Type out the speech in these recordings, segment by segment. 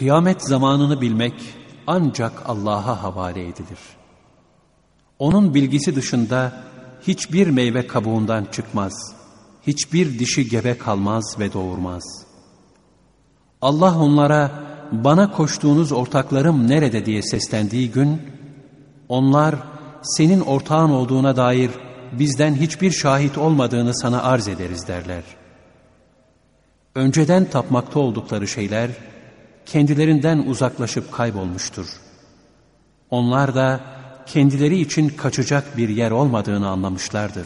Kıyamet zamanını bilmek ancak Allah'a havale edilir. Onun bilgisi dışında hiçbir meyve kabuğundan çıkmaz, hiçbir dişi gebe kalmaz ve doğurmaz. Allah onlara, bana koştuğunuz ortaklarım nerede diye seslendiği gün, onlar senin ortağın olduğuna dair bizden hiçbir şahit olmadığını sana arz ederiz derler. Önceden tapmakta oldukları şeyler kendilerinden uzaklaşıp kaybolmuştur. Onlar da kendileri için kaçacak bir yer olmadığını anlamışlardır.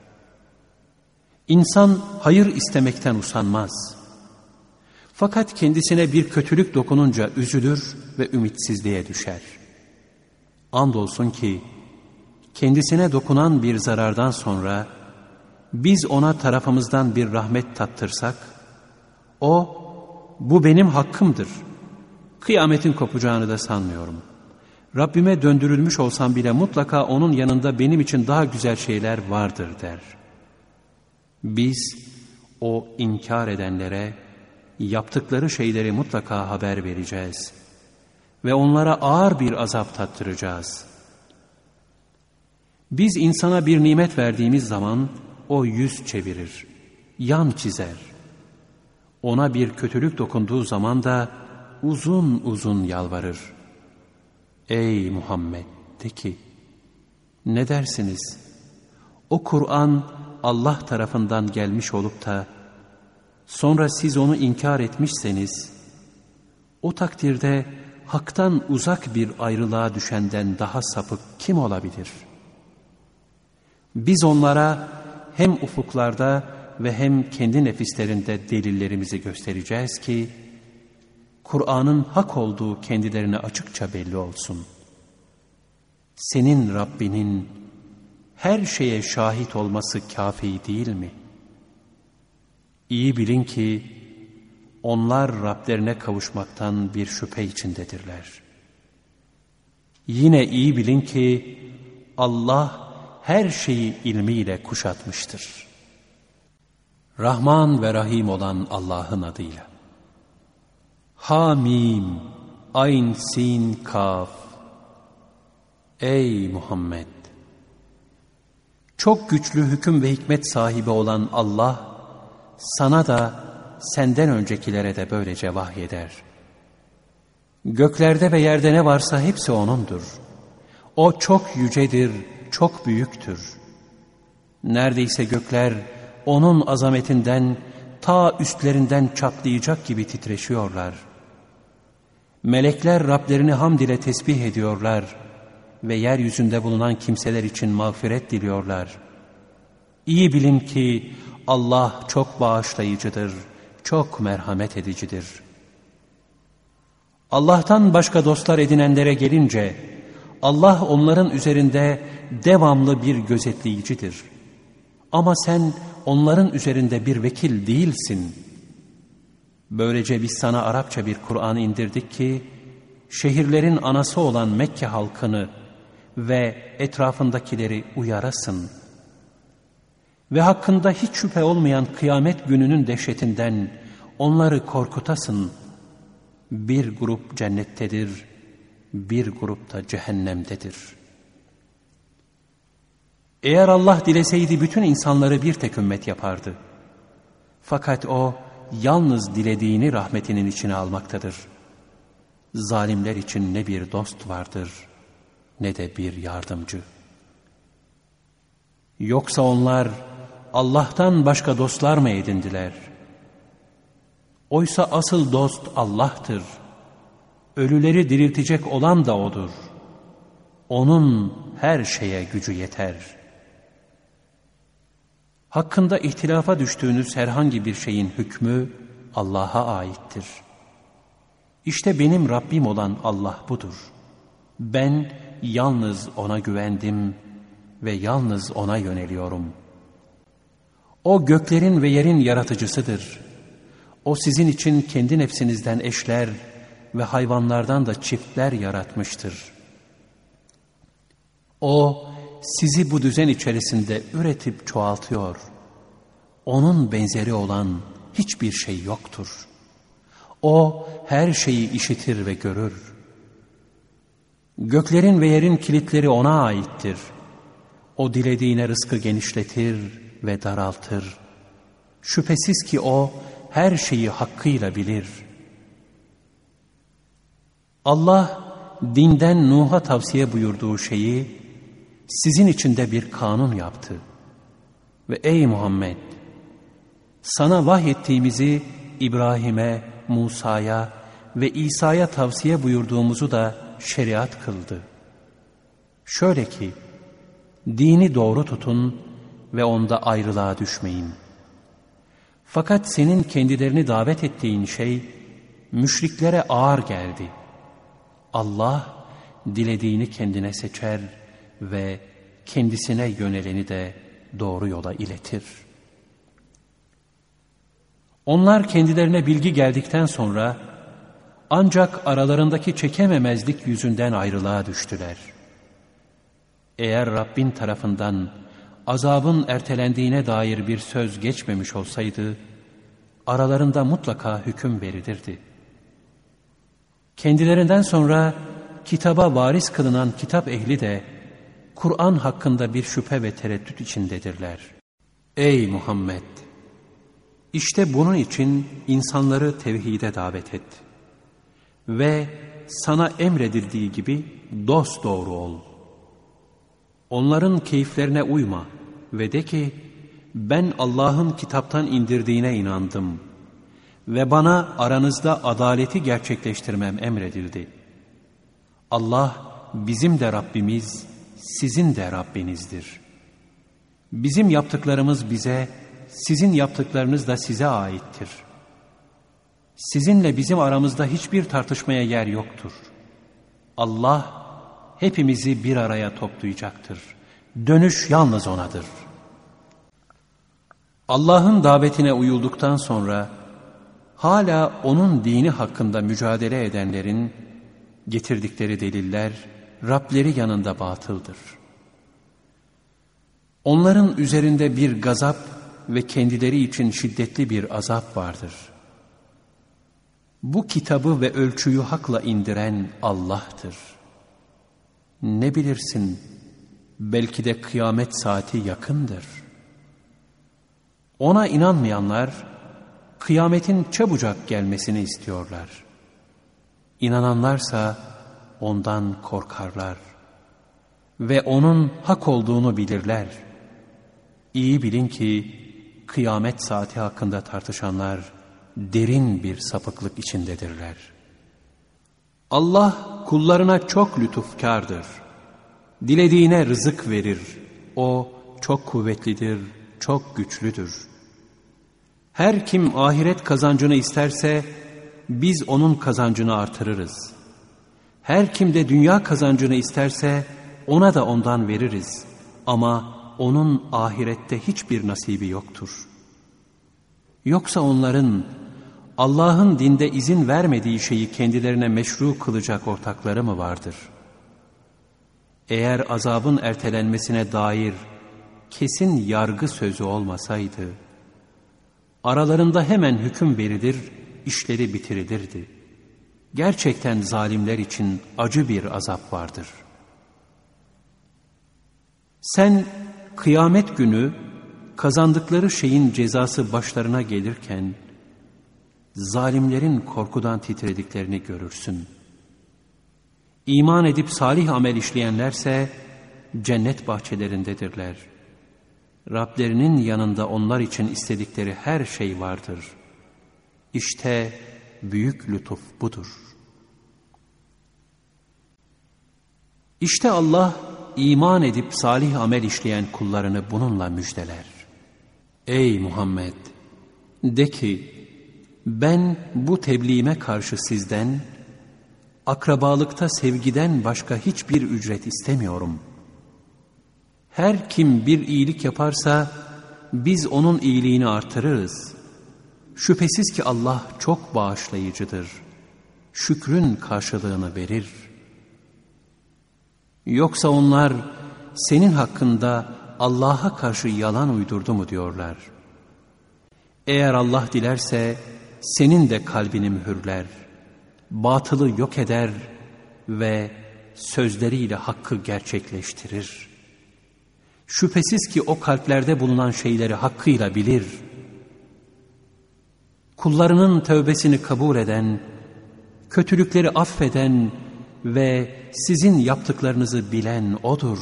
İnsan hayır istemekten usanmaz. Fakat kendisine bir kötülük dokununca üzülür ve ümitsizliğe düşer. Andolsun ki kendisine dokunan bir zarardan sonra biz ona tarafımızdan bir rahmet tattırsak, o, bu benim hakkımdır. Kıyametin kopacağını da sanmıyorum. Rabbime döndürülmüş olsam bile mutlaka onun yanında benim için daha güzel şeyler vardır der. Biz o inkar edenlere yaptıkları şeyleri mutlaka haber vereceğiz ve onlara ağır bir azap tattıracağız. Biz insana bir nimet verdiğimiz zaman o yüz çevirir, yan çizer. Ona bir kötülük dokunduğu zaman da uzun uzun yalvarır. Ey Muhammed, de ki, ne dersiniz? O Kur'an Allah tarafından gelmiş olup da sonra siz onu inkar etmişseniz, o takdirde haktan uzak bir ayrılığa düşenden daha sapık kim olabilir? Biz onlara hem ufuklarda ve hem kendi nefislerinde delillerimizi göstereceğiz ki, Kur'an'ın hak olduğu kendilerine açıkça belli olsun. Senin Rabbinin her şeye şahit olması kâfi değil mi? İyi bilin ki onlar Rablerine kavuşmaktan bir şüphe içindedirler. Yine iyi bilin ki Allah her şeyi ilmiyle kuşatmıştır. Rahman ve Rahim olan Allah'ın adıyla. Hamim, Ayn, Sin, Kaf. Ey Muhammed! Çok güçlü hüküm ve hikmet sahibi olan Allah, sana da senden öncekilere de böylece vahyeder. Göklerde ve yerde ne varsa hepsi O'nundur. O çok yücedir, çok büyüktür. Neredeyse gökler O'nun azametinden ta üstlerinden çatlayacak gibi titreşiyorlar. Melekler Rablerini hamd ile tesbih ediyorlar ve yeryüzünde bulunan kimseler için mağfiret diliyorlar. İyi bilin ki Allah çok bağışlayıcıdır, çok merhamet edicidir. Allah'tan başka dostlar edinenlere gelince, Allah onların üzerinde devamlı bir gözetleyicidir. Ama sen onların üzerinde bir vekil değilsin. Böylece biz sana Arapça bir Kur'an indirdik ki, şehirlerin anası olan Mekke halkını ve etrafındakileri uyarasın. Ve hakkında hiç şüphe olmayan kıyamet gününün dehşetinden onları korkutasın. Bir grup cennettedir, bir grup da cehennemdedir. Eğer Allah dileseydi bütün insanları bir tek ümmet yapardı. Fakat O yalnız dilediğini rahmetinin içine almaktadır. Zalimler için ne bir dost vardır, ne de bir yardımcı. Yoksa onlar Allah'tan başka dostlar mı edindiler? Oysa asıl dost Allah'tır. Ölüleri diriltecek olan da O'dur. O'nun her şeye gücü yeter. Hakkında ihtilafa düştüğünüz herhangi bir şeyin hükmü Allah'a aittir. İşte benim Rabbim olan Allah budur. Ben yalnız O'na güvendim ve yalnız O'na yöneliyorum. O göklerin ve yerin yaratıcısıdır. O sizin için kendi nefsinizden eşler ve hayvanlardan da çiftler yaratmıştır. O sizi bu düzen içerisinde üretip çoğaltıyor. Onun benzeri olan hiçbir şey yoktur. O her şeyi işitir ve görür. Göklerin ve yerin kilitleri O'na aittir. O dilediğine rızkı genişletir ve daraltır. Şüphesiz ki O her şeyi hakkıyla bilir. Allah dinden Nuh'a tavsiye buyurduğu şeyi sizin için de bir kanun yaptı. Ve ey Muhammed! Sana vahyettiğimizi İbrahim'e, Musa'ya ve İsa'ya tavsiye buyurduğumuzu da şeriat kıldı. Şöyle ki, dini doğru tutun ve onda ayrılığa düşmeyin. Fakat senin kendilerini davet ettiğin şey, müşriklere ağır geldi. Allah, dilediğini kendine seçer ve kendisine yöneleni de doğru yola iletir. Onlar kendilerine bilgi geldikten sonra, ancak aralarındaki çekememezlik yüzünden ayrılığa düştüler. Eğer Rabbin tarafından azabın ertelendiğine dair bir söz geçmemiş olsaydı, aralarında mutlaka hüküm verilirdi. Kendilerinden sonra kitaba varis kılınan kitap ehli de Kur'an hakkında bir şüphe ve tereddüt içindedirler. Ey Muhammed! İşte bunun için insanları tevhide davet et. Ve sana emredildiği gibi dosdoğru ol. Onların keyiflerine uyma ve de ki, ben Allah'ın kitaptan indirdiğine inandım ve bana aranızda adaleti gerçekleştirmem emredildi. Allah bizim de Rabbimiz, sizin de Rabbinizdir. Bizim yaptıklarımız bize, sizin yaptıklarınız da size aittir. Sizinle bizim aramızda hiçbir tartışmaya yer yoktur. Allah hepimizi bir araya toplayacaktır. Dönüş yalnız O'nadır. Allah'ın davetine uyulduktan sonra hala O'nun dini hakkında mücadele edenlerin getirdikleri deliller Rableri yanında batıldır. Onların üzerinde bir gazap ve kendileri için şiddetli bir azap vardır. Bu kitabı ve ölçüyü hakla indiren Allah'tır. Ne bilirsin, belki de kıyamet saati yakındır. Ona inanmayanlar, kıyametin çabucak gelmesini istiyorlar. İnananlarsa ondan korkarlar ve onun hak olduğunu bilirler. İyi bilin ki, kıyamet saati hakkında tartışanlar derin bir sapıklık içindedirler. Allah kullarına çok lütufkardır. Dilediğine rızık verir. O çok kuvvetlidir, çok güçlüdür. Her kim ahiret kazancını isterse biz onun kazancını artırırız. Her kim de dünya kazancını isterse ona da ondan veririz. Ama onun ahirette hiçbir nasibi yoktur. Yoksa onların Allah'ın dinde izin vermediği şeyi kendilerine meşru kılacak ortakları mı vardır? Eğer azabın ertelenmesine dair kesin yargı sözü olmasaydı, aralarında hemen hüküm verilir, işleri bitirilirdi. Gerçekten zalimler için acı bir azap vardır. Sen kıyamet günü kazandıkları şeyin cezası başlarına gelirken, zalimlerin korkudan titrediklerini görürsün. İman edip salih amel işleyenlerse cennet bahçelerindedirler. Rablerinin yanında onlar için istedikleri her şey vardır. İşte büyük lütuf budur. İşte Allah iman edip salih amel işleyen kullarını bununla müjdeler. Ey Muhammed! De ki, ben bu tebliğime karşı sizden, akrabalıkta sevgiden başka hiçbir ücret istemiyorum. Her kim bir iyilik yaparsa, biz onun iyiliğini artırırız. Şüphesiz ki Allah çok bağışlayıcıdır. Şükrün karşılığını verir. Yoksa onlar senin hakkında Allah'a karşı yalan uydurdu mu diyorlar. Eğer Allah dilerse senin de kalbini mühürler, batılı yok eder ve sözleriyle hakkı gerçekleştirir. Şüphesiz ki o kalplerde bulunan şeyleri hakkıyla bilir. Kullarının tövbesini kabul eden, kötülükleri affeden ve sizin yaptıklarınızı bilen O'dur.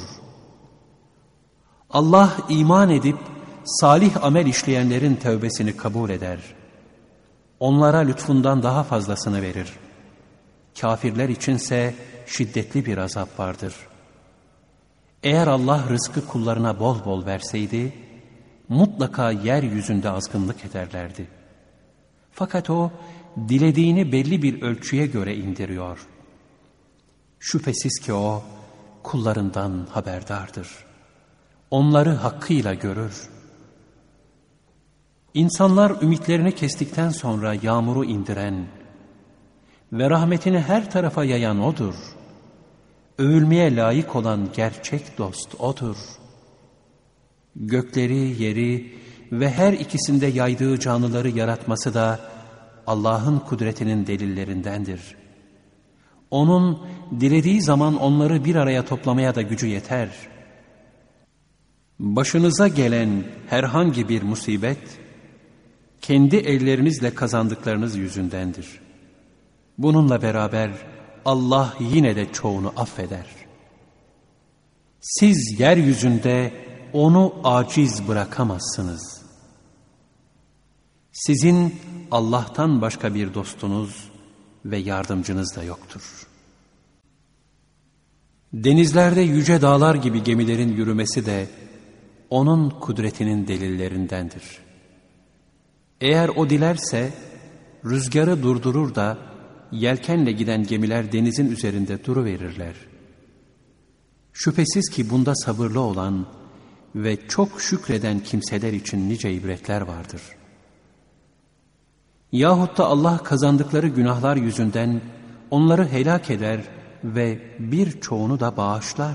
Allah iman edip salih amel işleyenlerin tövbesini kabul eder. Onlara lütfundan daha fazlasını verir. Kafirler içinse şiddetli bir azap vardır. Eğer Allah rızkı kullarına bol bol verseydi, mutlaka yeryüzünde azgınlık ederlerdi. Fakat O, dilediğini belli bir ölçüye göre indiriyor. Şüphesiz ki O, kullarından haberdardır. Onları hakkıyla görür. İnsanlar ümitlerini kestikten sonra yağmuru indiren ve rahmetini her tarafa yayan O'dur. Övülmeye layık olan gerçek dost O'dur. Gökleri, yeri ve her ikisinde yaydığı canlıları yaratması da Allah'ın kudretinin delillerindendir. O'nun dilediği zaman onları bir araya toplamaya da gücü yeter. Başınıza gelen herhangi bir musibet, kendi ellerinizle kazandıklarınız yüzündendir. Bununla beraber Allah yine de çoğunu affeder. Siz yeryüzünde O'nu aciz bırakamazsınız. Sizin Allah'tan başka bir dostunuz ve yardımcınız da yoktur. Denizlerde yüce dağlar gibi gemilerin yürümesi de O'nun kudretinin delillerindendir. Eğer O dilerse rüzgarı durdurur da yelkenle giden gemiler denizin üzerinde duruverirler. Şüphesiz ki bunda sabırlı olan ve çok şükreden kimseler için nice ibretler vardır. Yahut da Allah kazandıkları günahlar yüzünden onları helak eder ve birçoğunu da bağışlar.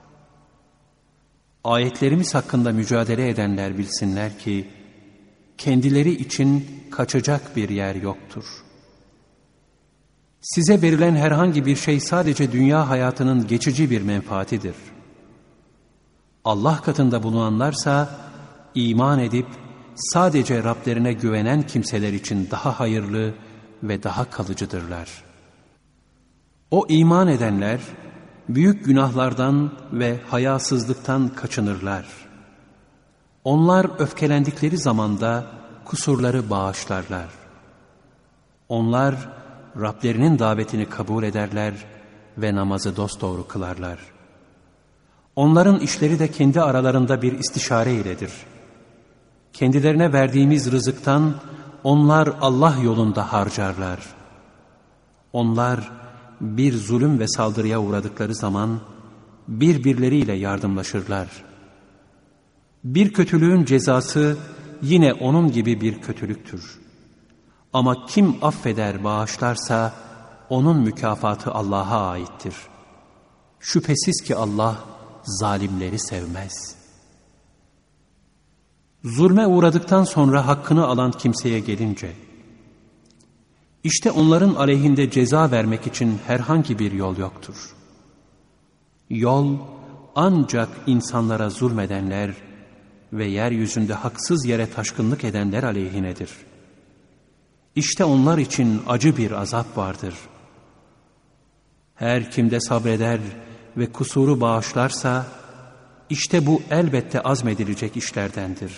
Ayetlerimiz hakkında mücadele edenler bilsinler ki kendileri için kaçacak bir yer yoktur. Size verilen herhangi bir şey sadece dünya hayatının geçici bir menfaatidir. Allah katında bulunanlarsa iman edip sadece Rablerine güvenen kimseler için daha hayırlı ve daha kalıcıdırlar. O iman edenler büyük günahlardan ve hayasızlıktan kaçınırlar. Onlar öfkelendikleri zamanda kusurları bağışlarlar. Onlar Rablerinin davetini kabul ederler ve namazı dosdoğru kılarlar. Onların işleri de kendi aralarında bir istişare iledir. Kendilerine verdiğimiz rızıktan onlar Allah yolunda harcarlar. Onlar bir zulüm ve saldırıya uğradıkları zaman birbirleriyle yardımlaşırlar. Bir kötülüğün cezası yine onun gibi bir kötülüktür. Ama kim affeder, bağışlarsa onun mükafatı Allah'a aittir. Şüphesiz ki Allah zalimleri sevmez. Zulme uğradıktan sonra hakkını alan kimseye gelince, işte onların aleyhinde ceza vermek için herhangi bir yol yoktur. Yol ancak insanlara zulmedenler ve yeryüzünde haksız yere taşkınlık edenler aleyhinedir. İşte onlar için acı bir azap vardır. Her kimde sabreder ve kusuru bağışlarsa, işte bu elbette azmedilecek işlerdendir.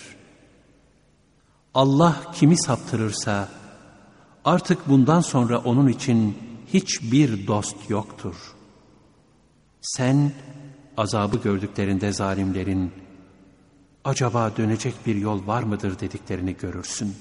Allah kimi saptırırsa, artık bundan sonra onun için hiçbir dost yoktur. Sen azabı gördüklerinde zalimlerin, acaba dönecek bir yol var mıdır dediklerini görürsün.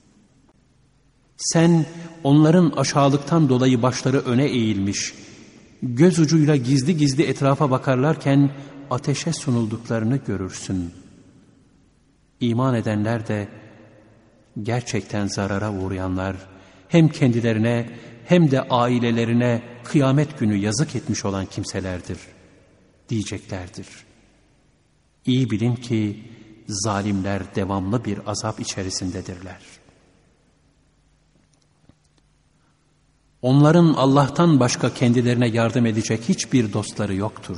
Sen onların aşağılıktan dolayı başları öne eğilmiş, göz ucuyla gizli gizli etrafa bakarlarken ateşe sunulduklarını görürsün. İman edenler de gerçekten zarara uğrayanlar, hem kendilerine hem de ailelerine kıyamet günü yazık etmiş olan kimselerdir diyeceklerdir. İyi bilin ki zalimler devamlı bir azap içerisindedirler. Onların Allah'tan başka kendilerine yardım edecek hiçbir dostları yoktur.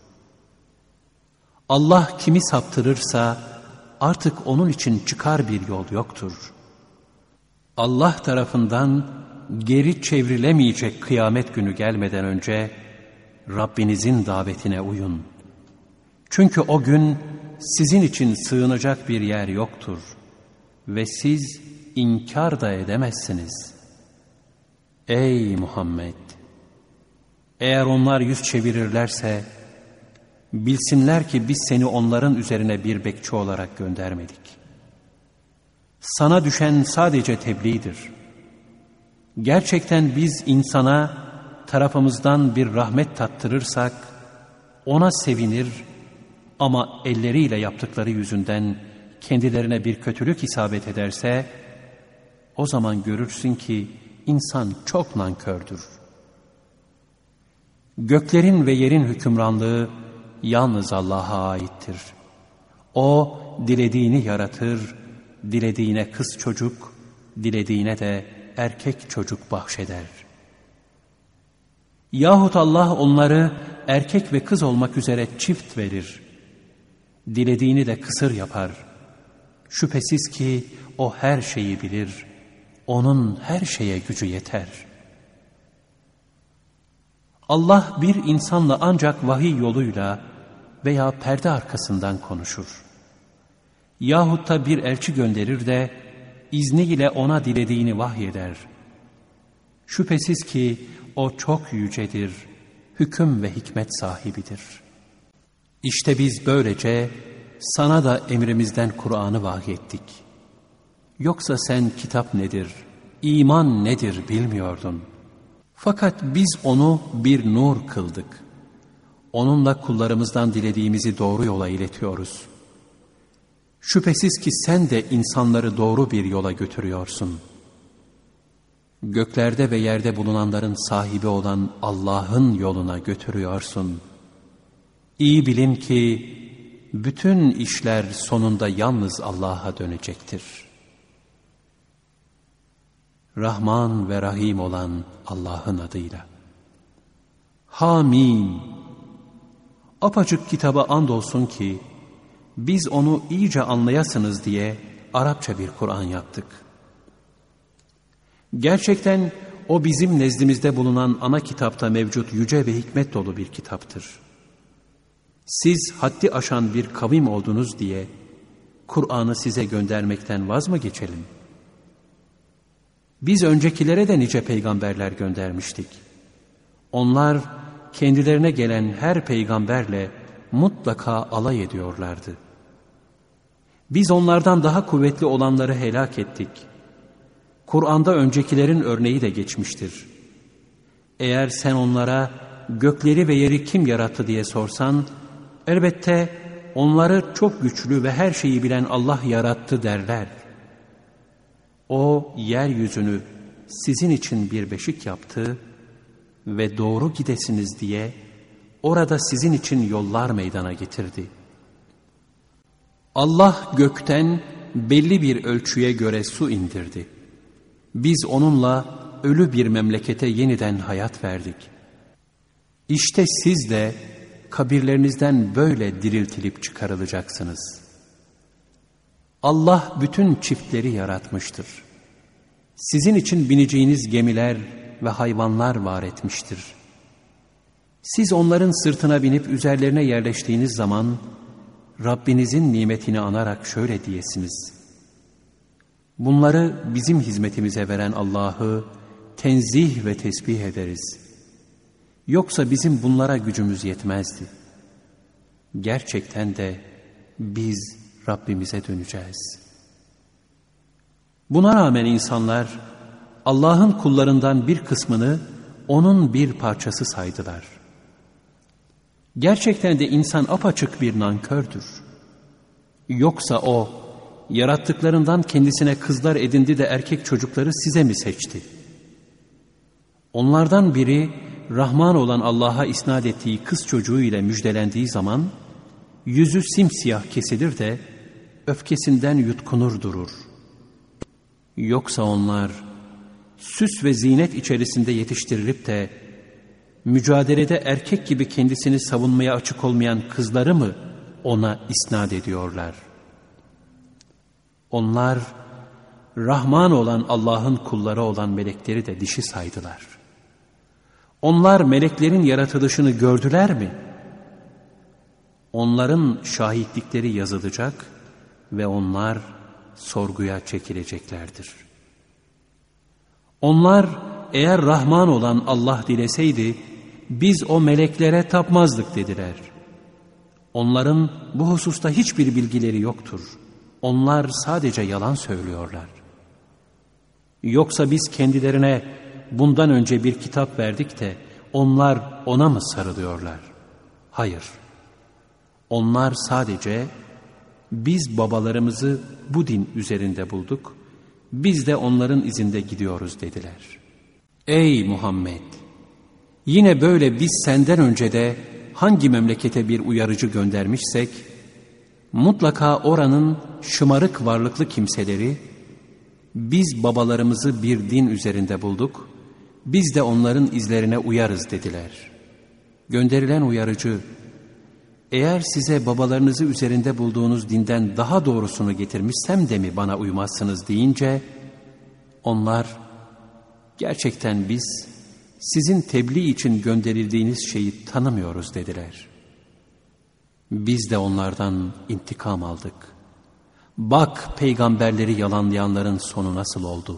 Allah kimi saptırırsa artık onun için çıkar bir yol yoktur. Allah tarafından geri çevrilemeyecek kıyamet günü gelmeden önce Rabbinizin davetine uyun. Çünkü o gün sizin için sığınacak bir yer yoktur ve siz inkar da edemezsiniz. Ey Muhammed! Eğer onlar yüz çevirirlerse bilsinler ki biz seni onların üzerine bir bekçi olarak göndermedik. Sana düşen sadece tebliğdir. Gerçekten biz insana tarafımızdan bir rahmet tattırırsak ona sevinir ama elleriyle yaptıkları yüzünden kendilerine bir kötülük isabet ederse o zaman görürsün ki insan çok nankördür. Göklerin ve yerin hükümranlığı yalnız Allah'a aittir. O dilediğini yaratır, dilediğine kız çocuk, dilediğine de erkek çocuk bahşeder. Yahut Allah onları erkek ve kız olmak üzere çift verir. Dilediğini de kısır yapar. Şüphesiz ki o her şeyi bilir. Onun her şeye gücü yeter. Allah bir insanla ancak vahiy yoluyla veya perde arkasından konuşur. Yahut da bir elçi gönderir de izniyle ona dilediğini vahyeder. Şüphesiz ki o çok yücedir, hüküm ve hikmet sahibidir. İşte biz böylece sana da emrimizden Kur'an'ı vahyettik. Yoksa sen kitap nedir, iman nedir bilmiyordun. Fakat biz onu bir nur kıldık. Onunla kullarımızdan dilediğimizi doğru yola iletiyoruz. Şüphesiz ki sen de insanları doğru bir yola götürüyorsun. Göklerde ve yerde bulunanların sahibi olan Allah'ın yoluna götürüyorsun. İyi bilin ki bütün işler sonunda yalnız Allah'a dönecektir. Rahman ve Rahim olan Allah'ın adıyla. Hamim. Apaçık kitaba andolsun ki biz onu iyice anlayasınız diye Arapça bir Kur'an yaptık. Gerçekten o bizim nezdimizde bulunan ana kitapta mevcut yüce ve hikmet dolu bir kitaptır. Siz haddi aşan bir kavim oldunuz diye Kur'an'ı size göndermekten vaz mı geçelim? Biz öncekilere de nice peygamberler göndermiştik. Onlar kendilerine gelen her peygamberle mutlaka alay ediyorlardı. Biz onlardan daha kuvvetli olanları helak ettik. Kur'an'da öncekilerin örneği de geçmiştir. Eğer sen onlara gökleri ve yeri kim yarattı diye sorsan, elbette onları çok güçlü ve her şeyi bilen Allah yarattı derler. O yeryüzünü sizin için bir beşik yaptı ve doğru gidesiniz diye orada sizin için yollar meydana getirdi. Allah gökten belli bir ölçüye göre su indirdi. Biz onunla ölü bir memlekete yeniden hayat verdik. İşte siz de kabirlerinizden böyle diriltilip çıkarılacaksınız. Allah bütün çiftleri yaratmıştır. Sizin için bineceğiniz gemiler ve hayvanlar var etmiştir. Siz onların sırtına binip üzerlerine yerleştiğiniz zaman Rabbinizin nimetini anarak şöyle diyesiniz: bunları bizim hizmetimize veren Allah'ı tenzih ve tesbih ederiz. Yoksa bizim bunlara gücümüz yetmezdi. Gerçekten de biz Rabbimize döneceğiz. Buna rağmen insanlar Allah'ın kullarından bir kısmını onun bir parçası saydılar. Gerçekten de insan apaçık bir nankördür. Yoksa o yarattıklarından kendisine kızlar edindi de erkek çocukları size mi seçti? Onlardan biri Rahman olan Allah'a isnat ettiği kız çocuğu ile müjdelendiği zaman yüzü simsiyah kesilir de öfkesinden yutkunur durur. Yoksa onlar süs ve zinet içerisinde yetiştirilip de mücadelede erkek gibi kendisini savunmaya açık olmayan kızları mı ona isnat ediyorlar? Onlar Rahman olan Allah'ın kulları olan melekleri de dişi saydılar. Onlar meleklerin yaratılışını gördüler mi? Onların şahitlikleri yazılacak ve onlar sorguya çekileceklerdir. Onlar eğer Rahman olan Allah dileseydi biz o meleklere tapmazdık dediler. Onların bu hususta hiçbir bilgileri yoktur. Onlar sadece yalan söylüyorlar. Yoksa biz kendilerine bundan önce bir kitap verdik de onlar ona mı sarılıyorlar? Hayır. Onlar sadece biz babalarımızı bu din üzerinde bulduk, biz de onların izinde gidiyoruz dediler. Ey Muhammed! Yine böyle biz senden önce de hangi memlekete bir uyarıcı göndermişsek, mutlaka oranın şımarık varlıklı kimseleri, biz babalarımızı bir din üzerinde bulduk, biz de onların izlerine uyarız dediler. Gönderilen uyarıcı, eğer size babalarınızı üzerinde bulduğunuz dinden daha doğrusunu getirmişsem de mi bana uymazsınız deyince, onlar, gerçekten biz sizin tebliğ için gönderildiğiniz şeyi tanımıyoruz dediler. Biz de onlardan intikam aldık. Bak peygamberleri yalanlayanların sonu nasıl oldu?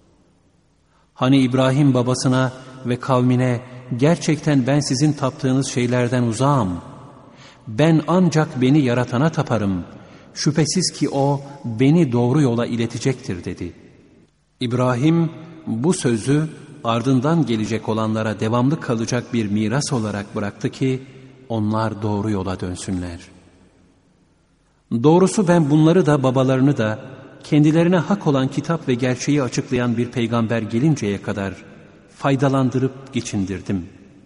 Hani İbrahim babasına ve kavmine gerçekten ben sizin taptığınız şeylerden uzağım. Ben ancak beni yaratana taparım. Şüphesiz ki o beni doğru yola iletecektir dedi. İbrahim bu sözü ardından gelecek olanlara devamlı kalacak bir miras olarak bıraktı ki onlar doğru yola dönsünler. Doğrusu ben bunları da babalarını da kendilerine hak olan kitap ve gerçeği açıklayan bir peygamber gelinceye kadar faydalandırıp geçindirdim.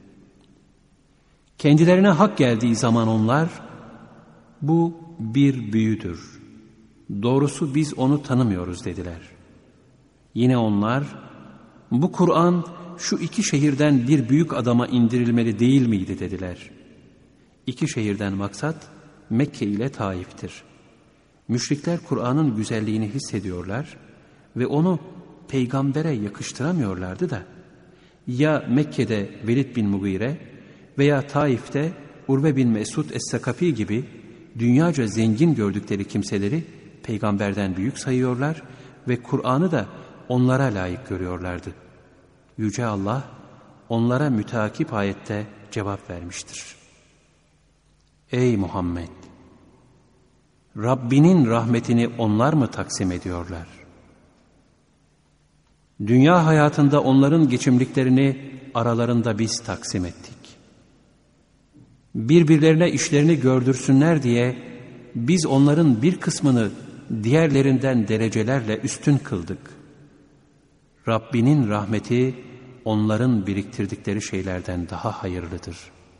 Kendilerine hak geldiği zaman onlar, bu bir büyüdür. Doğrusu biz onu tanımıyoruz dediler. Yine onlar, bu Kur'an şu iki şehirden bir büyük adama indirilmeli değil miydi dediler. İki şehirden maksat Mekke ile Taif'tir. Müşrikler Kur'an'ın güzelliğini hissediyorlar ve onu peygambere yakıştıramıyorlardı da, ya Mekke'de Velid bin Mugire veya Taif'te Urve bin Mesud Es-Sakafi gibi dünyaca zengin gördükleri kimseleri peygamberden büyük sayıyorlar ve Kur'an'ı da onlara layık görüyorlardı. Yüce Allah onlara müteakip ayette cevap vermiştir. Ey Muhammed! Rabbinin rahmetini onlar mı taksim ediyorlar? Dünya hayatında onların geçimliklerini aralarında biz taksim ettik. Birbirlerine işlerini gördürsünler diye biz onların bir kısmını diğerlerinden derecelerle üstün kıldık. Rabbinin rahmeti onların biriktirdikleri şeylerden daha hayırlıdır.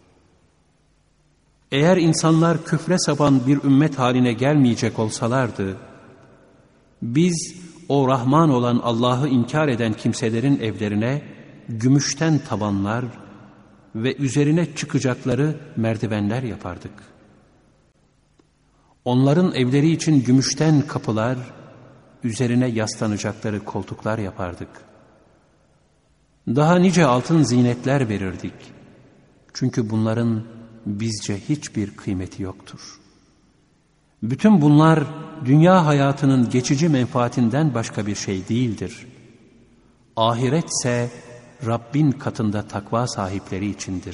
Eğer insanlar küfre sapan bir ümmet haline gelmeyecek olsalardı, biz o Rahman olan Allah'ı inkar eden kimselerin evlerine gümüşten tavanlar ve üzerine çıkacakları merdivenler yapardık. Onların evleri için gümüşten kapılar, üzerine yaslanacakları koltuklar yapardık. Daha nice altın zinetler verirdik. Çünkü bunların bizce hiçbir kıymeti yoktur. Bütün bunlar dünya hayatının geçici menfaatinden başka bir şey değildir. Ahiretse Rabbin katında takva sahipleri içindir.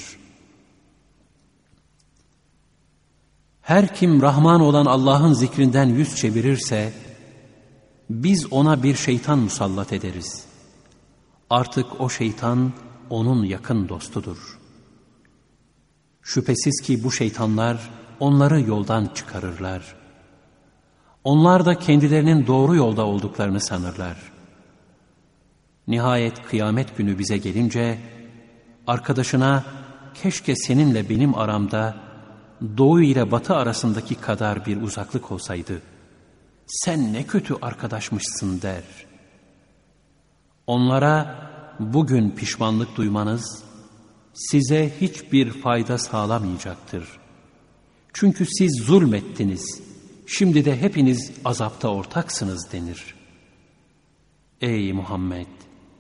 Her kim Rahman olan Allah'ın zikrinden yüz çevirirse, biz ona bir şeytan musallat ederiz. Artık o şeytan onun yakın dostudur. Şüphesiz ki bu şeytanlar onları yoldan çıkarırlar. Onlar da kendilerinin doğru yolda olduklarını sanırlar. Nihayet kıyamet günü bize gelince, arkadaşına keşke seninle benim aramda doğu ile batı arasındaki kadar bir uzaklık olsaydı, sen ne kötü arkadaşmışsın der. Onlara bugün pişmanlık duymanız size hiçbir fayda sağlamayacaktır. Çünkü siz zulmettiniz, şimdi de hepiniz azapta ortaksınız denir. Ey Muhammed!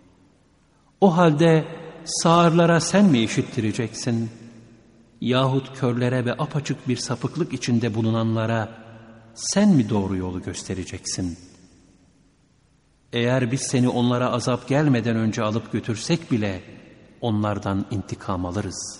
O halde sağırlara sen mi işittireceksin? Yahut körlere ve apaçık bir sapıklık içinde bulunanlara sen mi doğru yolu göstereceksin? Eğer biz seni onlara azap gelmeden önce alıp götürsek bile onlardan intikam alırız.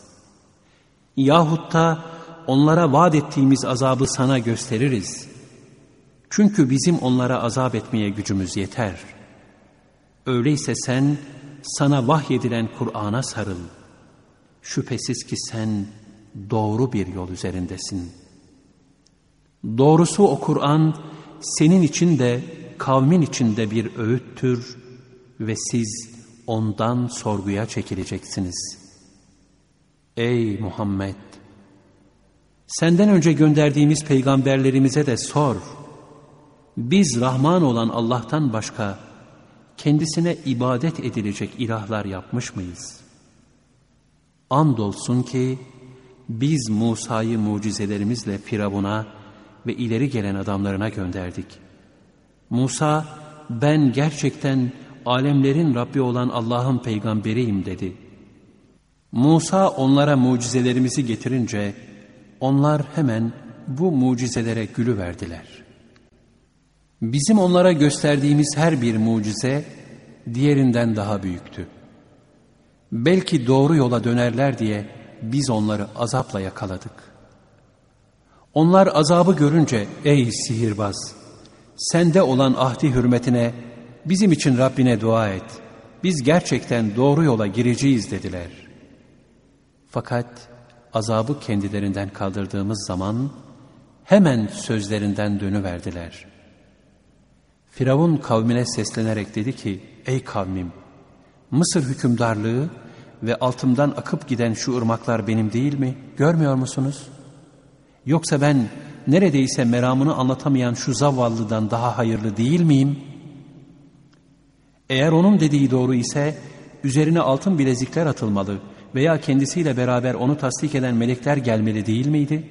Yahut da onlara vaat ettiğimiz azabı sana gösteririz. Çünkü bizim onlara azap etmeye gücümüz yeter. Öyleyse sen sana vahyedilen Kur'an'a sarıl. Şüphesiz ki sen doğru bir yol üzerindesin. Doğrusu o Kur'an senin için de kavmin için de bir öğüttür ve siz ondan sorguya çekileceksiniz. Ey Muhammed! Senden önce gönderdiğimiz peygamberlerimize de sor. Biz Rahman olan Allah'tan başka kendisine ibadet edilecek ilahlar yapmış mıyız? Andolsun ki biz Musa'yı mucizelerimizle Firavun'a ve ileri gelen adamlarına gönderdik. Musa, ben gerçekten alemlerin Rabbi olan Allah'ın peygamberiyim dedi. Musa onlara mucizelerimizi getirince onlar hemen bu mucizelere gülüverdiler. Bizim onlara gösterdiğimiz her bir mucize diğerinden daha büyüktü. Belki doğru yola dönerler diye biz onları azapla yakaladık. Onlar azabı görünce ey sihirbaz, sende olan ahdi hürmetine bizim için Rabbine dua et. Biz gerçekten doğru yola gireceğiz dediler. Fakat azabı kendilerinden kaldırdığımız zaman hemen sözlerinden dönüverdiler. Firavun kavmine seslenerek dedi ki, ey kavmim, Mısır hükümdarlığı ve altımdan akıp giden şu ırmaklar benim değil mi? Görmüyor musunuz? Yoksa ben neredeyse meramını anlatamayan şu zavallıdan daha hayırlı değil miyim? Eğer onun dediği doğru ise üzerine altın bilezikler atılmalı veya kendisiyle beraber onu tasdik eden melekler gelmeli değil miydi?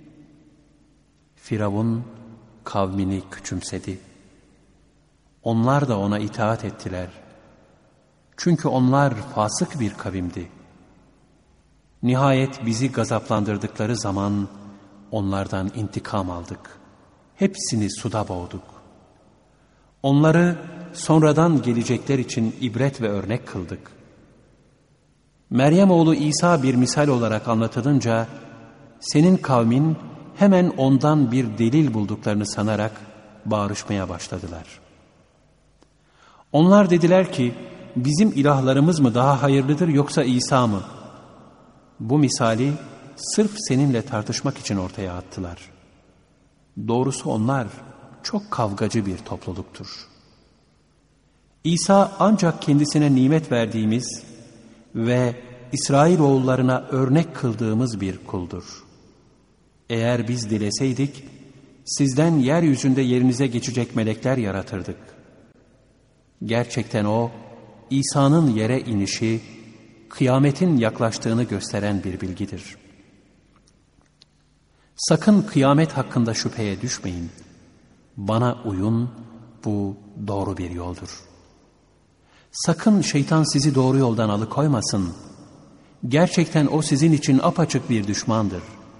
Firavun kavmini küçümsedi. Onlar da ona itaat ettiler. Çünkü onlar fasık bir kavimdi. Nihayet bizi gazaplandırdıkları zaman onlardan intikam aldık. Hepsini suda boğduk. Onları sonradan gelecekler için ibret ve örnek kıldık. Meryem oğlu İsa bir misal olarak anlatılınca senin kavmin hemen ondan bir delil bulduklarını sanarak bağırışmaya başladılar. Onlar dediler ki bizim ilahlarımız mı daha hayırlıdır yoksa İsa mı? Bu misali sırf seninle tartışmak için ortaya attılar. Doğrusu onlar çok kavgacı bir topluluktur. İsa ancak kendisine nimet verdiğimiz ve İsrailoğullarına örnek kıldığımız bir kuldur. Eğer biz dileseydik, sizden yeryüzünde yerinize geçecek melekler yaratırdık. Gerçekten o, İsa'nın yere inişi, kıyametin yaklaştığını gösteren bir bilgidir. Sakın kıyamet hakkında şüpheye düşmeyin. Bana uyun, bu doğru bir yoldur. Sakın şeytan sizi doğru yoldan alıkoymasın. Gerçekten o sizin için apaçık bir düşmandır.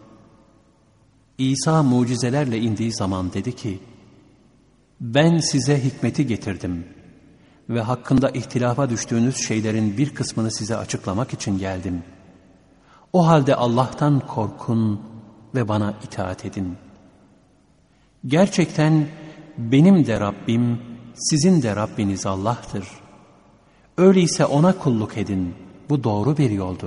İsa mucizelerle indiği zaman dedi ki, ben size hikmeti getirdim ve hakkında ihtilafa düştüğünüz şeylerin bir kısmını size açıklamak için geldim. O halde Allah'tan korkun ve bana itaat edin. Gerçekten benim de Rabbim, sizin de Rabbiniz Allah'tır. Öyleyse ona kulluk edin, bu doğru bir yoldur.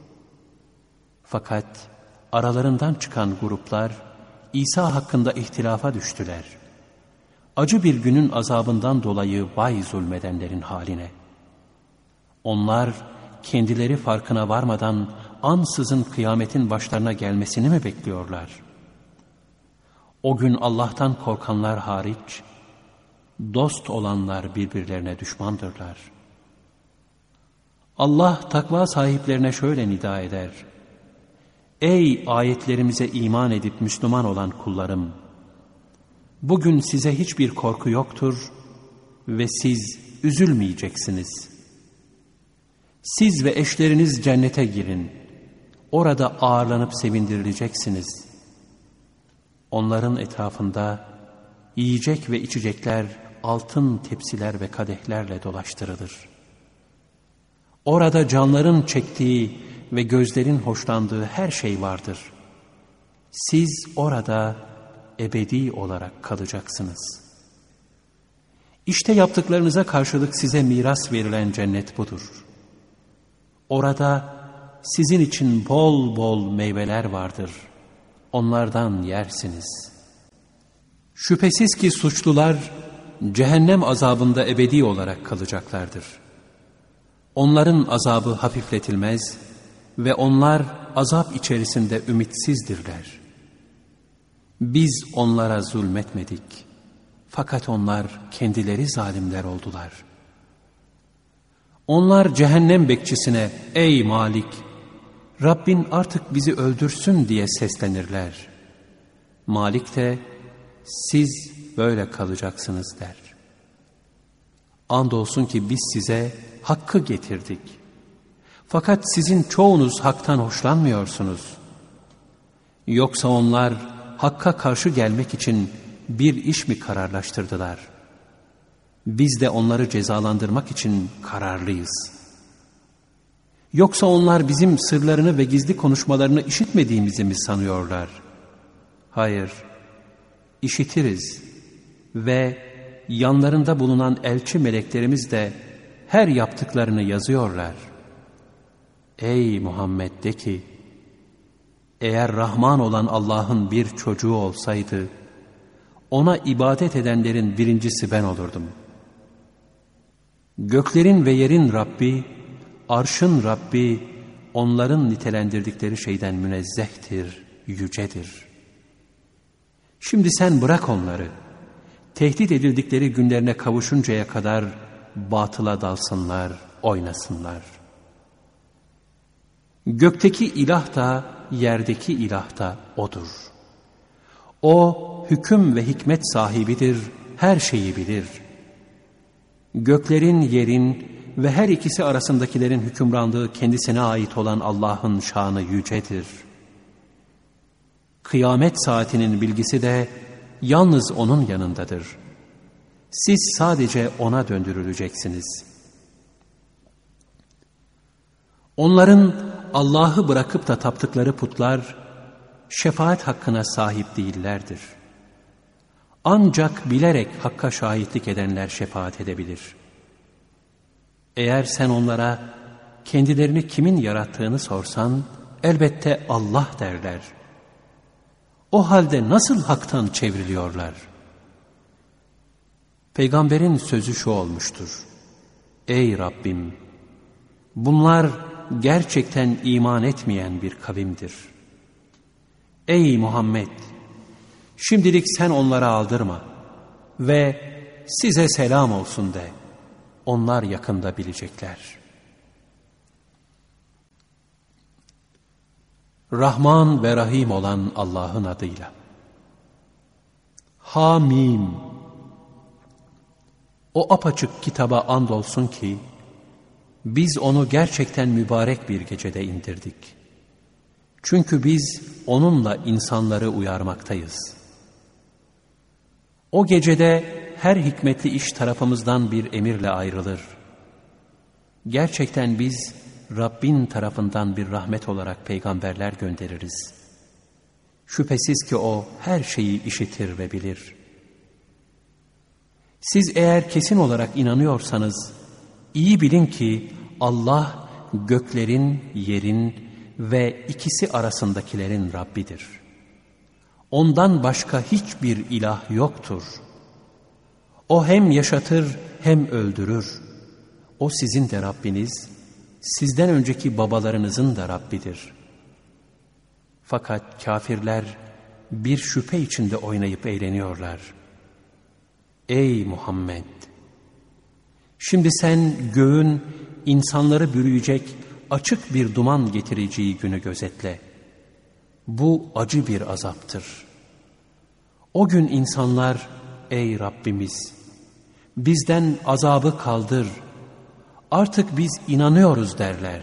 Fakat aralarından çıkan gruplar İsa hakkında ihtilafa düştüler. Acı bir günün azabından dolayı vay zulmedenlerin haline. Onlar kendileri farkına varmadan ansızın kıyametin başlarına gelmesini mi bekliyorlar? O gün Allah'tan korkanlar hariç, dost olanlar birbirlerine düşmandırlar. Allah takva sahiplerine şöyle nida eder: Ey ayetlerimize iman edip Müslüman olan kullarım! Bugün size hiçbir korku yoktur ve siz üzülmeyeceksiniz. Siz ve eşleriniz cennete girin. Orada ağırlanıp sevindirileceksiniz. Onların etrafında yiyecek ve içecekler altın tepsiler ve kadehlerle dolaştırılır. Orada canların çektiği ve gözlerin hoşlandığı her şey vardır. Siz orada ebedi olarak kalacaksınız. İşte yaptıklarınıza karşılık size miras verilen cennet budur. Orada sizin için bol bol meyveler vardır. Onlardan yersiniz. Şüphesiz ki suçlular cehennem azabında ebedi olarak kalacaklardır. Onların azabı hafifletilmez ve onlar azap içerisinde ümitsizdirler. Biz onlara zulmetmedik. Fakat onlar kendileri zalimler oldular. Onlar cehennem bekçisine, ey Malik, Rabbin artık bizi öldürsün diye seslenirler. Malik de, siz böyle kalacaksınız der. Andolsun ki biz size hakkı getirdik. Fakat sizin çoğunuz haktan hoşlanmıyorsunuz. Yoksa onlar hakka karşı gelmek için bir iş mi kararlaştırdılar? Biz de onları cezalandırmak için kararlıyız. Yoksa onlar bizim sırlarını ve gizli konuşmalarını işitmediğimizi mi sanıyorlar? Hayır, işitiriz ve yanlarında bulunan elçi meleklerimiz de her yaptıklarını yazıyorlar. Ey Muhammed de ki, eğer Rahman olan Allah'ın bir çocuğu olsaydı, ona ibadet edenlerin birincisi ben olurdum. Göklerin ve yerin Rabbi, arşın Rabbi, onların nitelendirdikleri şeyden münezzehtir, yücedir. Şimdi sen bırak onları, tehdit edildikleri günlerine kavuşuncaya kadar batıla dalsınlar, oynasınlar. Gökteki ilah da, yerdeki ilah da O'dur. O, hüküm ve hikmet sahibidir, her şeyi bilir. Göklerin, yerin ve her ikisi arasındakilerin hükümranlığı kendisine ait olan Allah'ın şanı yücedir. Kıyamet saatinin bilgisi de yalnız O'nun yanındadır. Siz sadece O'na döndürüleceksiniz. Onların Allah'ı bırakıp da taptıkları putlar, şefaat hakkına sahip değillerdir. Ancak bilerek hakka şahitlik edenler şefaat edebilir. Eğer sen onlara kendilerini kimin yarattığını sorsan, elbette Allah derler. O halde nasıl haktan çevriliyorlar? Peygamberin sözü şu olmuştur: Ey Rabbim! Bunlar gerçekten iman etmeyen bir kavimdir. Ey Muhammed! Şimdilik sen onlara aldırma ve size selam olsun de. Onlar yakında bilecekler. Rahman ve Rahim olan Allah'ın adıyla. Hamim. O apaçık kitaba andolsun ki, biz onu gerçekten mübarek bir gecede indirdik. Çünkü biz onunla insanları uyarmaktayız. O gecede her hikmetli iş tarafımızdan bir emirle ayrılır. Gerçekten biz Rabbin tarafından bir rahmet olarak peygamberler göndeririz. Şüphesiz ki O her şeyi işitir ve bilir. Siz eğer kesin olarak inanıyorsanız, iyi bilin ki Allah göklerin, yerin ve ikisi arasındakilerin Rabbidir. Ondan başka hiçbir ilah yoktur. O hem yaşatır hem öldürür. O sizin de Rabbiniz, sizden önceki babalarınızın da Rabbidir. Fakat kafirler bir şüphe içinde oynayıp eğleniyorlar. Ey Muhammed! Şimdi sen göğün insanları bürüyecek açık bir duman getireceği günü gözetle. Bu acı bir azaptır. O gün insanlar, ey Rabbimiz, bizden azabı kaldır, artık biz inanıyoruz derler.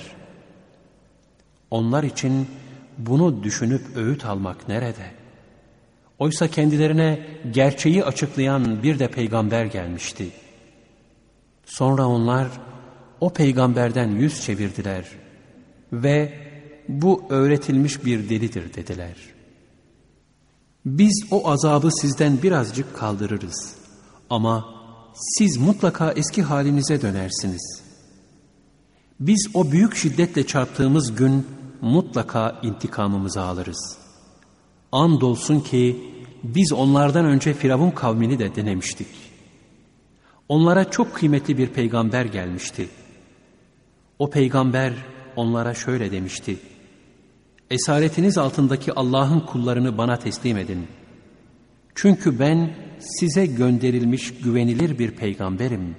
Onlar için bunu düşünüp öğüt almak nerede? Oysa kendilerine gerçeği açıklayan bir de peygamber gelmişti. Sonra onlar o peygamberden yüz çevirdiler ve bu öğretilmiş bir delidir dediler. Biz o azabı sizden birazcık kaldırırız ama siz mutlaka eski halinize dönersiniz. Biz o büyük şiddetle çarptığımız gün mutlaka intikamımızı alırız. Andolsun ki biz onlardan önce Firavun kavmini de denemiştik. Onlara çok kıymetli bir peygamber gelmişti. O peygamber onlara şöyle demişti: esaretiniz altındaki Allah'ın kullarını bana teslim edin. Çünkü ben size gönderilmiş güvenilir bir peygamberim.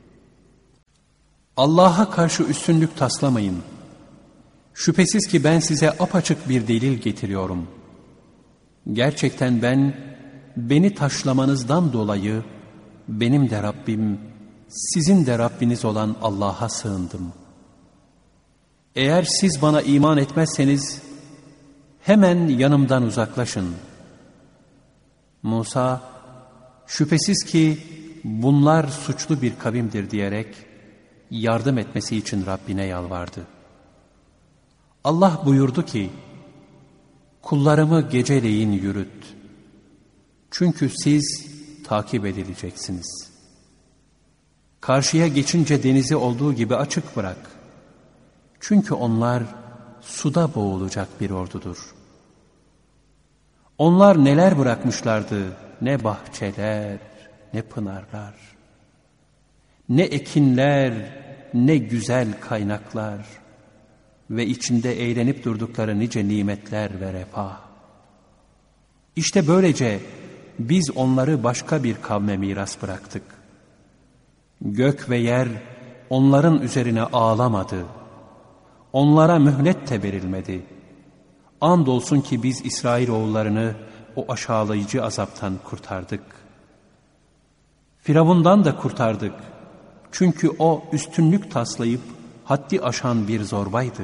Allah'a karşı üstünlük taslamayın. Şüphesiz ki ben size apaçık bir delil getiriyorum. Gerçekten beni taşlamanızdan dolayı benim de Rabbim, sizin de Rabbiniz olan Allah'a sığındım. Eğer siz bana iman etmezseniz hemen yanımdan uzaklaşın. Musa, şüphesiz ki bunlar suçlu bir kavimdir diyerek yardım etmesi için Rabbine yalvardı. Allah buyurdu ki, kullarımı geceleyin yürüt. Çünkü siz takip edileceksiniz. Karşıya geçince denizi olduğu gibi açık bırak. Çünkü onlar suda boğulacak bir ordudur. Onlar neler bırakmışlardı, ne bahçeler, ne pınarlar, ne ekinler, ne güzel kaynaklar ve içinde eğlenip durdukları nice nimetler ve refah. İşte böylece biz onları başka bir kavme miras bıraktık. Gök ve yer onların üzerine ağlamadı. Onlara mühlet de verilmedi. Andolsun ki biz İsrailoğullarını o aşağılayıcı azaptan kurtardık. Firavundan da kurtardık. Çünkü o üstünlük taslayıp haddi aşan bir zorbaydı.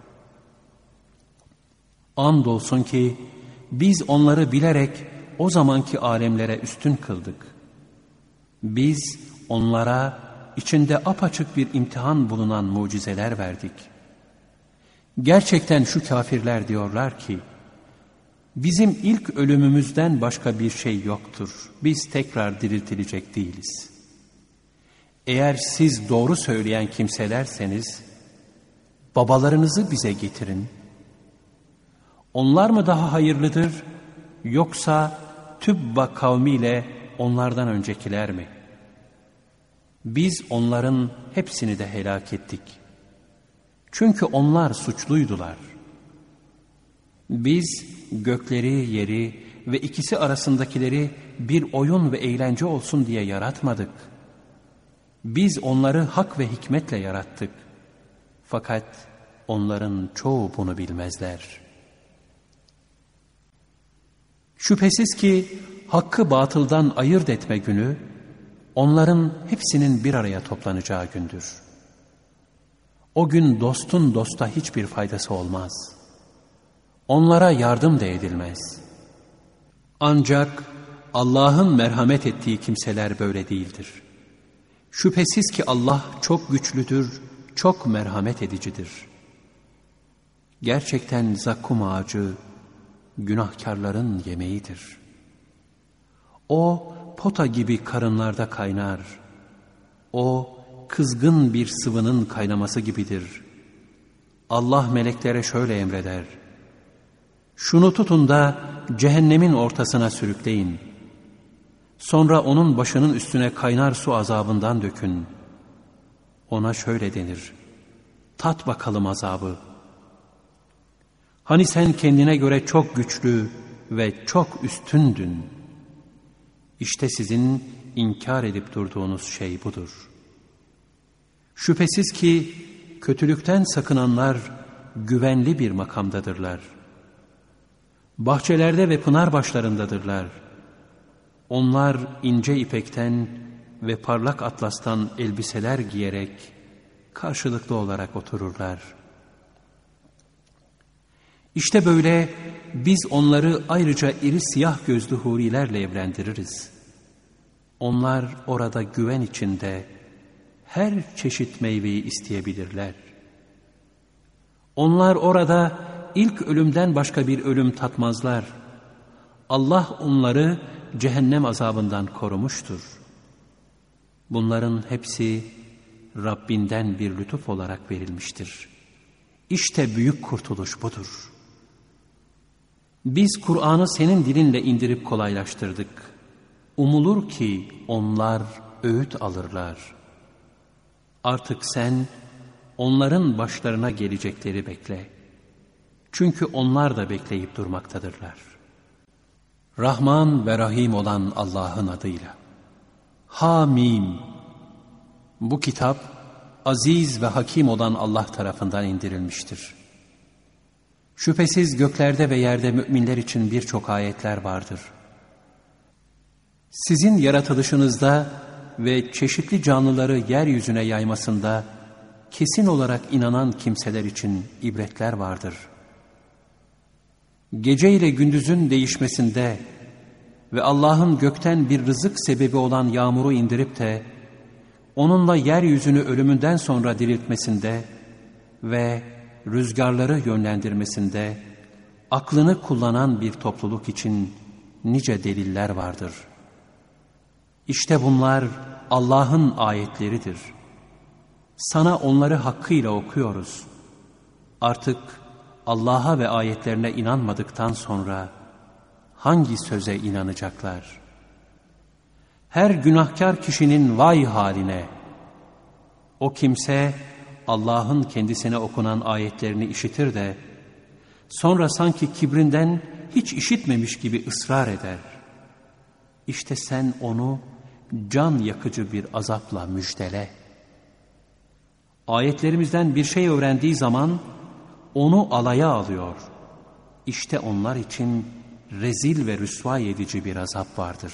Andolsun ki biz onları bilerek o zamanki alemlere üstün kıldık. Biz onlara içinde apaçık bir imtihan bulunan mucizeler verdik. Gerçekten şu kafirler diyorlar ki, bizim ilk ölümümüzden başka bir şey yoktur. Biz tekrar diriltilecek değiliz. Eğer siz doğru söyleyen kimselerseniz, babalarınızı bize getirin. Onlar mı daha hayırlıdır, yoksa Tübba kavmiyle onlardan öncekiler mi? Biz onların hepsini de helak ettik. Çünkü onlar suçluydular. Biz gökleri, yeri ve ikisi arasındakileri bir oyun ve eğlence olsun diye yaratmadık. Biz onları hak ve hikmetle yarattık. Fakat onların çoğu bunu bilmezler. Şüphesiz ki hakkı batıldan ayırt etme günü, onların hepsinin bir araya toplanacağı gündür. O gün dostun dosta hiçbir faydası olmaz. Onlara yardım da edilmez. Ancak Allah'ın merhamet ettiği kimseler böyle değildir. Şüphesiz ki Allah çok güçlüdür, çok merhamet edicidir. Gerçekten zakkum ağacı günahkarların yemeğidir. O pota gibi karınlarda kaynar. O kızgın bir sıvının kaynaması gibidir. Allah meleklere şöyle emreder: şunu tutun da cehennemin ortasına sürükleyin. Sonra onun başının üstüne kaynar su azabından dökün. Ona şöyle denir: tat bakalım azabı. Hani sen kendine göre çok güçlü ve çok üstündün. İşte sizin inkar edip durduğunuz şey budur. Şüphesiz ki kötülükten sakınanlar güvenli bir makamdadırlar. Bahçelerde ve pınar başlarındadırlar. Onlar ince ipekten ve parlak atlastan elbiseler giyerek karşılıklı olarak otururlar. İşte böyle biz onları ayrıca iri siyah gözlü hurilerle evlendiririz. Onlar orada güven içinde her çeşit meyveyi isteyebilirler. Onlar orada ilk ölümden başka bir ölüm tatmazlar. Allah onları cehennem azabından korumuştur. Bunların hepsi Rabbinden bir lütuf olarak verilmiştir. İşte büyük kurtuluş budur. Biz Kur'an'ı senin dilinle indirip kolaylaştırdık. Umulur ki onlar öğüt alırlar. Artık sen onların başlarına gelecekleri bekle. Çünkü onlar da bekleyip durmaktadırlar. Rahman ve Rahim olan Allah'ın adıyla. Hamim. Bu kitap aziz ve hakim olan Allah tarafından indirilmiştir. Şüphesiz göklerde ve yerde müminler için birçok ayetler vardır. Sizin yaratılışınızda ve çeşitli canlıları yeryüzüne yaymasında kesin olarak inanan kimseler için ibretler vardır. Gece ile gündüzün değişmesinde ve Allah'ın gökten bir rızık sebebi olan yağmuru indirip de onunla yeryüzünü ölümünden sonra diriltmesinde ve rüzgarları yönlendirmesinde aklını kullanan bir topluluk için nice deliller vardır. İşte bunlar Allah'ın ayetleridir. Sana onları hakkıyla okuyoruz. Artık Allah'a ve ayetlerine inanmadıktan sonra hangi söze inanacaklar? Her günahkar kişinin vay haline! O kimse Allah'ın kendisine okunan ayetlerini işitir de sonra sanki kibrinden hiç işitmemiş gibi ısrar eder. İşte sen onu can yakıcı bir azapla müjdele. Ayetlerimizden bir şey öğrendiği zaman onu alaya alıyor. İşte onlar için rezil ve rüsva edici bir azap vardır.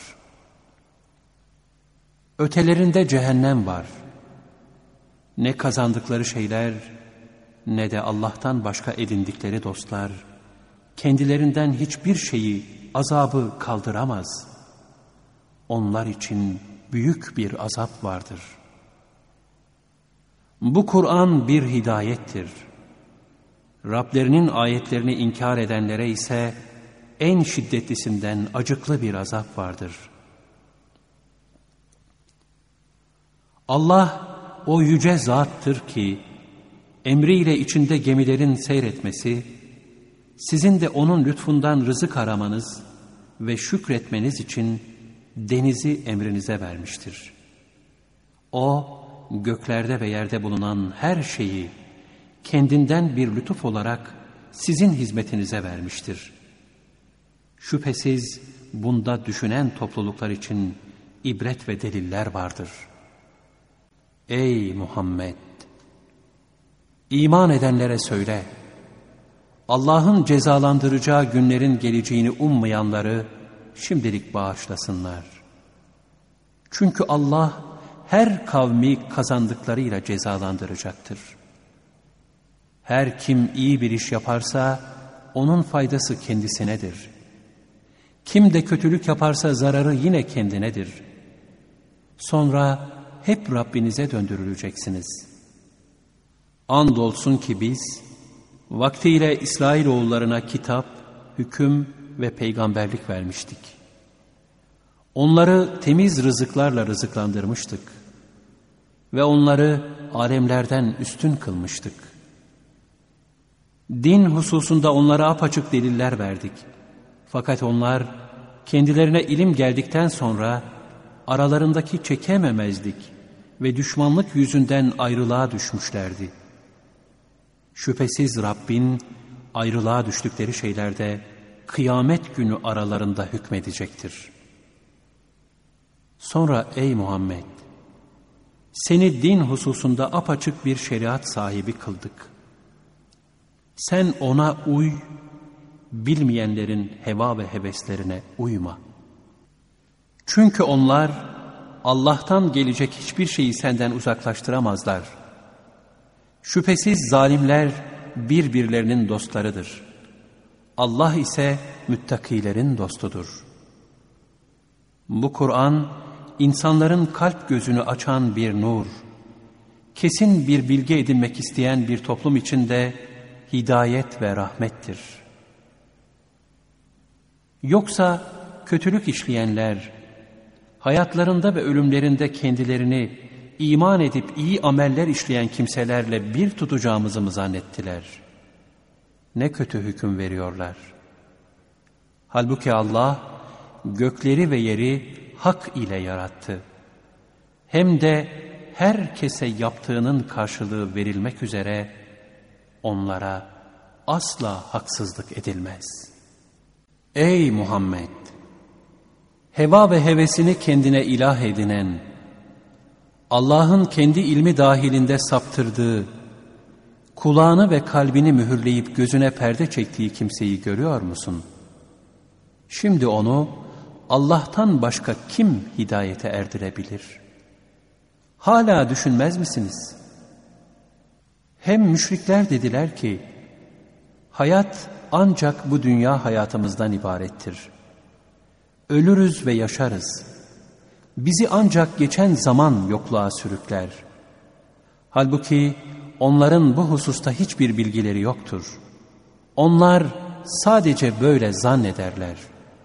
Ötelerinde cehennem var. Ne kazandıkları şeyler ne de Allah'tan başka edindikleri dostlar kendilerinden hiçbir şeyi, azabı kaldıramaz. Onlar için büyük bir azap vardır. Bu Kur'an bir hidayettir. Rablerinin ayetlerini inkar edenlere ise en şiddetlisinden acıklı bir azap vardır. Allah o yüce zattır ki emriyle içinde gemilerin seyretmesi, sizin de onun lütfundan rızık aramanız ve şükretmeniz için denizi emrinize vermiştir. O göklerde ve yerde bulunan her şeyi kendinden bir lütuf olarak sizin hizmetinize vermiştir. Şüphesiz bunda düşünen topluluklar için ibret ve deliller vardır. Ey Muhammed! İman edenlere söyle, Allah'ın cezalandıracağı günlerin geleceğini ummayanları şimdilik bağışlasınlar. Çünkü Allah her kavmi kazandıklarıyla cezalandıracaktır. Her kim iyi bir iş yaparsa onun faydası kendisinedir. Kim de kötülük yaparsa zararı yine kendinedir. Sonra hep Rabbinize döndürüleceksiniz. Andolsun ki biz vaktiyle İsrailoğullarına kitap, hüküm ve peygamberlik vermiştik. Onları temiz rızıklarla rızıklandırmıştık ve onları alemlerden üstün kılmıştık. Din hususunda onlara apaçık deliller verdik. Fakat onlar kendilerine ilim geldikten sonra aralarındaki çekememezlik ve düşmanlık yüzünden ayrılığa düşmüşlerdi. Şüphesiz Rabbin ayrılığa düştükleri şeylerde kıyamet günü aralarında hükmedecektir. Sonra ey Muhammed! Seni din hususunda apaçık bir şeriat sahibi kıldık. Sen ona uy, bilmeyenlerin heva ve heveslerine uyma. Çünkü onlar Allah'tan gelecek hiçbir şeyi senden uzaklaştıramazlar. Şüphesiz zalimler birbirlerinin dostlarıdır. Allah ise müttakilerin dostudur. Bu Kur'an, insanların kalp gözünü açan bir nur, kesin bir bilgi edinmek isteyen bir toplum için de hidayet ve rahmettir. Yoksa kötülük işleyenler, hayatlarında ve ölümlerinde kendilerini iman edip iyi ameller işleyen kimselerle bir tutacağımızı mı zannettiler? Ne kötü hüküm veriyorlar. Halbuki Allah gökleri ve yeri hak ile yarattı. Hem de herkese yaptığının karşılığı verilmek üzere onlara asla haksızlık edilmez. Ey Muhammed! Heva ve hevesini kendine ilah edinen, Allah'ın kendi ilmi dahilinde saptırdığı, kulağını ve kalbini mühürleyip gözüne perde çektiği kimseyi görüyor musun? Şimdi onu Allah'tan başka kim hidayete erdirebilir? Hala düşünmez misiniz? Hem müşrikler dediler ki, hayat ancak bu dünya hayatımızdan ibarettir. Ölürüz ve yaşarız. Bizi ancak geçen zaman yokluğa sürükler. Halbuki onların bu hususta hiçbir bilgileri yoktur. Onlar sadece böyle zannederler.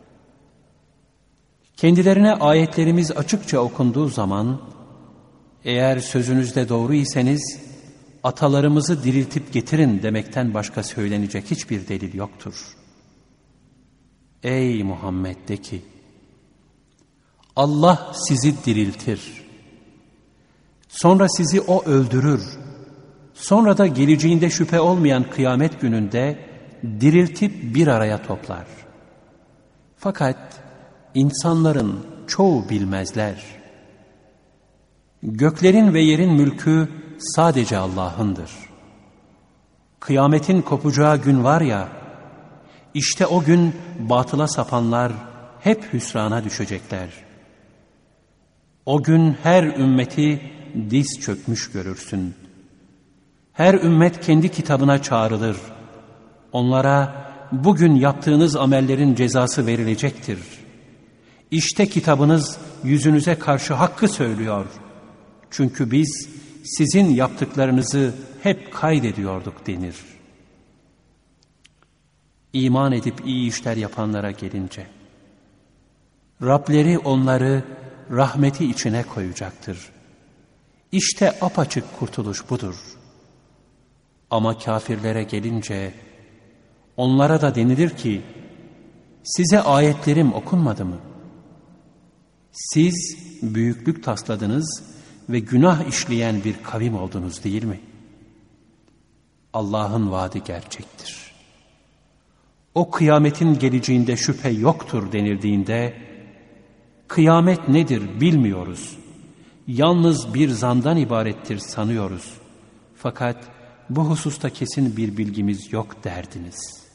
Kendilerine ayetlerimiz açıkça okunduğu zaman, eğer sözünüzde doğru iseniz, atalarımızı diriltip getirin demekten başka söylenecek hiçbir delil yoktur. Ey Muhammed de ki, Allah sizi diriltir. Sonra sizi O öldürür. Sonra da geleceğinde şüphe olmayan kıyamet gününde diriltip bir araya toplar. Fakat insanların çoğu bilmezler. Göklerin ve yerin mülkü sadece Allah'ındır. Kıyametin kopacağı gün var ya, işte o gün batıla sapanlar hep hüsrana düşecekler. O gün her ümmeti diz çökmüş görürsün. Her ümmet kendi kitabına çağrılır. Onlara bugün yaptığınız amellerin cezası verilecektir. İşte kitabınız yüzünüze karşı hakkı söylüyor. Çünkü biz sizin yaptıklarınızı hep kaydediyorduk denir. İman edip iyi işler yapanlara gelince, Rableri onları rahmeti içine koyacaktır. İşte apaçık kurtuluş budur. Ama kafirlere gelince, onlara da denilir ki, size ayetlerim okunmadı mı? Siz büyüklük tasladınız ve günah işleyen bir kavim oldunuz değil mi? Allah'ın vaadi gerçektir. O kıyametin geleceğinde şüphe yoktur denildiğinde, kıyamet nedir bilmiyoruz. Yalnız bir zandan ibarettir sanıyoruz. Fakat bu hususta kesin bir bilgimiz yok derdiniz.